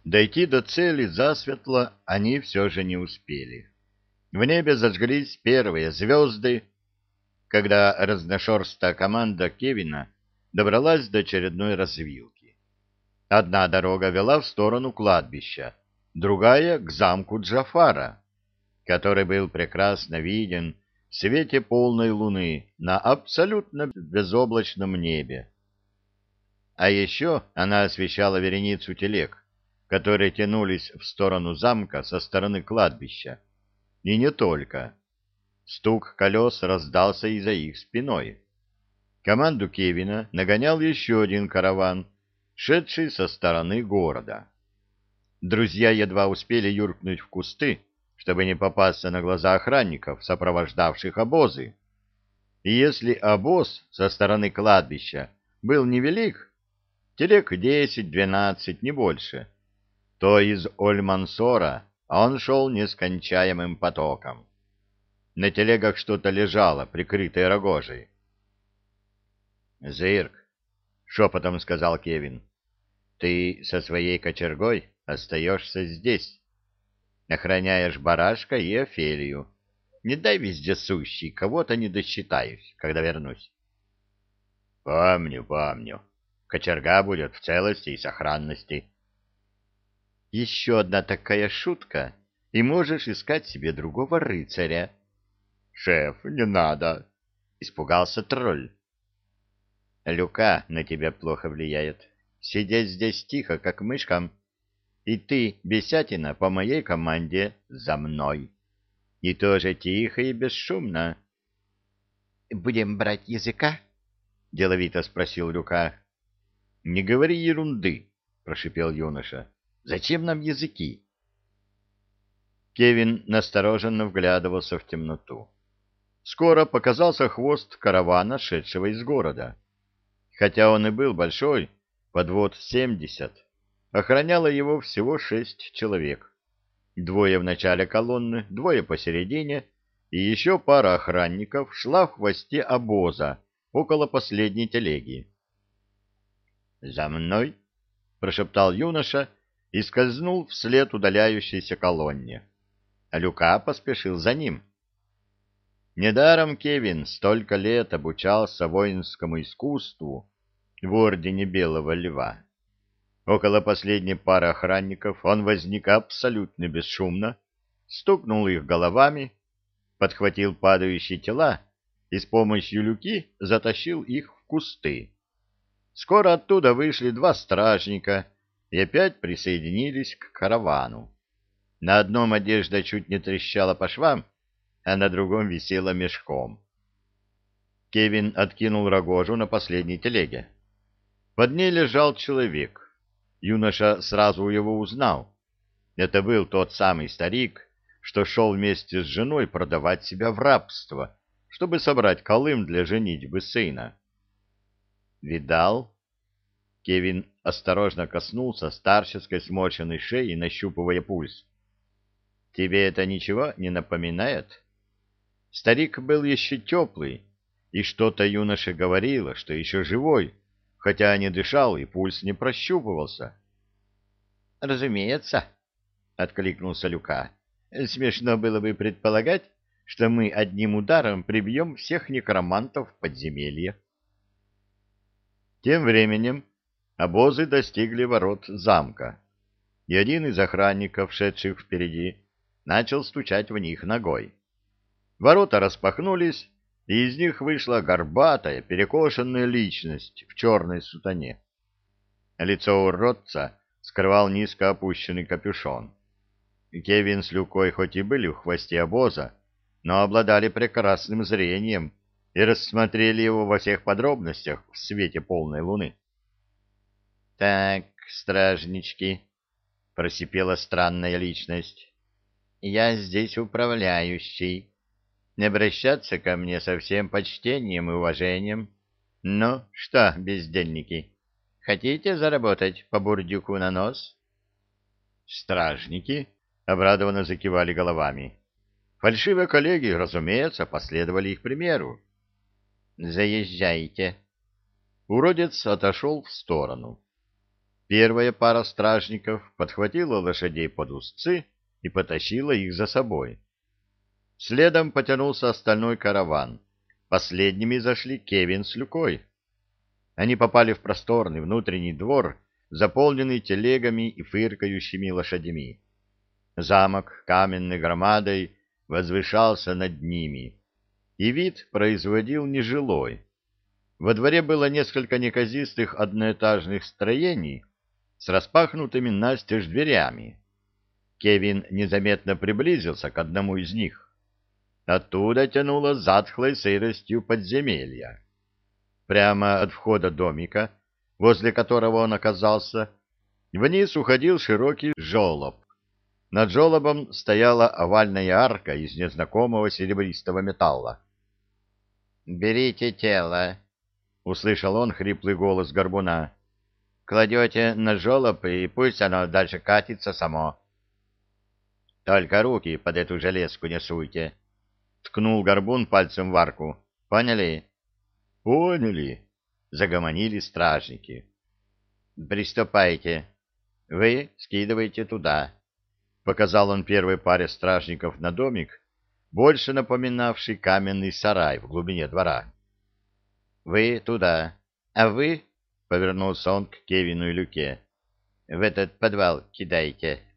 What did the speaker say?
Дойти до цели засветло они все же не успели. В небе зажглись первые звезды, когда разношерстная команда Кевина добралась до очередной развилки. Одна дорога вела в сторону кладбища, другая — к замку Джафара, который был прекрасно виден в свете полной луны на абсолютно безоблачном небе. А еще она освещала вереницу телег, которые тянулись в сторону замка со стороны кладбища. И не только. Стук колес раздался и за их спиной. Команду Кевина нагонял еще один караван, шедший со стороны города. Друзья едва успели юркнуть в кусты, чтобы не попасться на глаза охранников, сопровождавших обозы. И если обоз со стороны кладбища был невелик, телег 10-12, не больше, то из Оль-Мансора он шел нескончаемым потоком. На телегах что-то лежало, прикрытое рогожей. «Зырк», — шепотом сказал Кевин, — «ты со своей кочергой остаешься здесь. Охраняешь барашка и Офелию. Не дай вездесущий, кого-то не досчитаюсь, когда вернусь». «Помню, помню. Кочерга будет в целости и сохранности». «Еще одна такая шутка, и можешь искать себе другого рыцаря». «Шеф, не надо!» — испугался тролль. «Люка на тебя плохо влияет. Сидеть здесь тихо, как мышкам. И ты, бесятина, по моей команде за мной. И тоже тихо и бесшумно». «Будем брать языка?» — деловито спросил Люка. «Не говори ерунды», — прошипел юноша. «Зачем нам языки?» Кевин настороженно вглядывался в темноту. Скоро показался хвост каравана, шедшего из города. Хотя он и был большой, подвод 70, охраняло его всего 6 человек. Двое в начале колонны, двое посередине, и еще пара охранников шла в хвосте обоза около последней телеги. «За мной!» — прошептал юноша и скользнул вслед удаляющейся колонне. А Люка поспешил за ним. Недаром Кевин столько лет обучался воинскому искусству в ордене Белого Льва. Около последней пары охранников он возник абсолютно бесшумно, стукнул их головами, подхватил падающие тела и с помощью люки затащил их в кусты. Скоро оттуда вышли два стражника и опять присоединились к каравану. На одном одежда чуть не трещала по швам, а на другом висела мешком. Кевин откинул рогожу на последней телеге. Под ней лежал человек. Юноша сразу его узнал. Это был тот самый старик, что шел вместе с женой продавать себя в рабство, чтобы собрать колым для женитьбы сына. «Видал?» Кевин осторожно коснулся старческой сморщенной шеи, нащупывая пульс. «Тебе это ничего не напоминает?» Старик был еще теплый, и что-то юноше говорило, что еще живой, хотя не дышал и пульс не прощупывался. «Разумеется», — откликнулся Люка. «Смешно было бы предполагать, что мы одним ударом прибьем всех некромантов в подземелье». Тем временем обозы достигли ворот замка, и один из охранников, шедших впереди, начал стучать в них ногой. Ворота распахнулись, и из них вышла горбатая, перекошенная личность в черной сутане. Лицо уродца скрывал низко опущенный капюшон. Кевин с Люкой хоть и были в хвосте обоза, но обладали прекрасным зрением и рассмотрели его во всех подробностях в свете полной луны. — Так, стражнички, — просипела странная личность, — я здесь управляющий. Не обращаться ко мне со всем почтением и уважением. Ну, что, бездельники, хотите заработать по бурдюку на нос? Стражники обрадованно закивали головами. Фальшивые коллеги, разумеется, последовали их примеру. «Заезжайте». Уродец отошел в сторону. Первая пара стражников подхватила лошадей под узцы и потащила их за собой. Следом потянулся остальной караван. Последними зашли Кевин с Люкой. Они попали в просторный внутренний двор, заполненный телегами и фыркающими лошадьми. Замок каменной громадой возвышался над ними, и вид производил нежилой. Во дворе было несколько неказистых одноэтажных строений с распахнутыми настежь дверями. Кевин незаметно приблизился к одному из них. Оттуда тянуло затхлой сыростью подземелья. Прямо от входа домика, возле которого он оказался, вниз уходил широкий желоб. Над желобом стояла овальная арка из незнакомого серебристого металла. «Берите тело», — услышал он хриплый голос горбуна. «Кладете на желоб, и пусть оно дальше катится само». «Только руки под эту железку не суйте», — ткнул горбун пальцем в арку. «Поняли?» «Поняли», — загомонили стражники. «Приступайте. Вы скидывайте туда», — показал он первой паре стражников на домик, больше напоминавший каменный сарай в глубине двора. «Вы туда, а вы, — повернулся он к Кевину и Люке, — в этот подвал кидайте,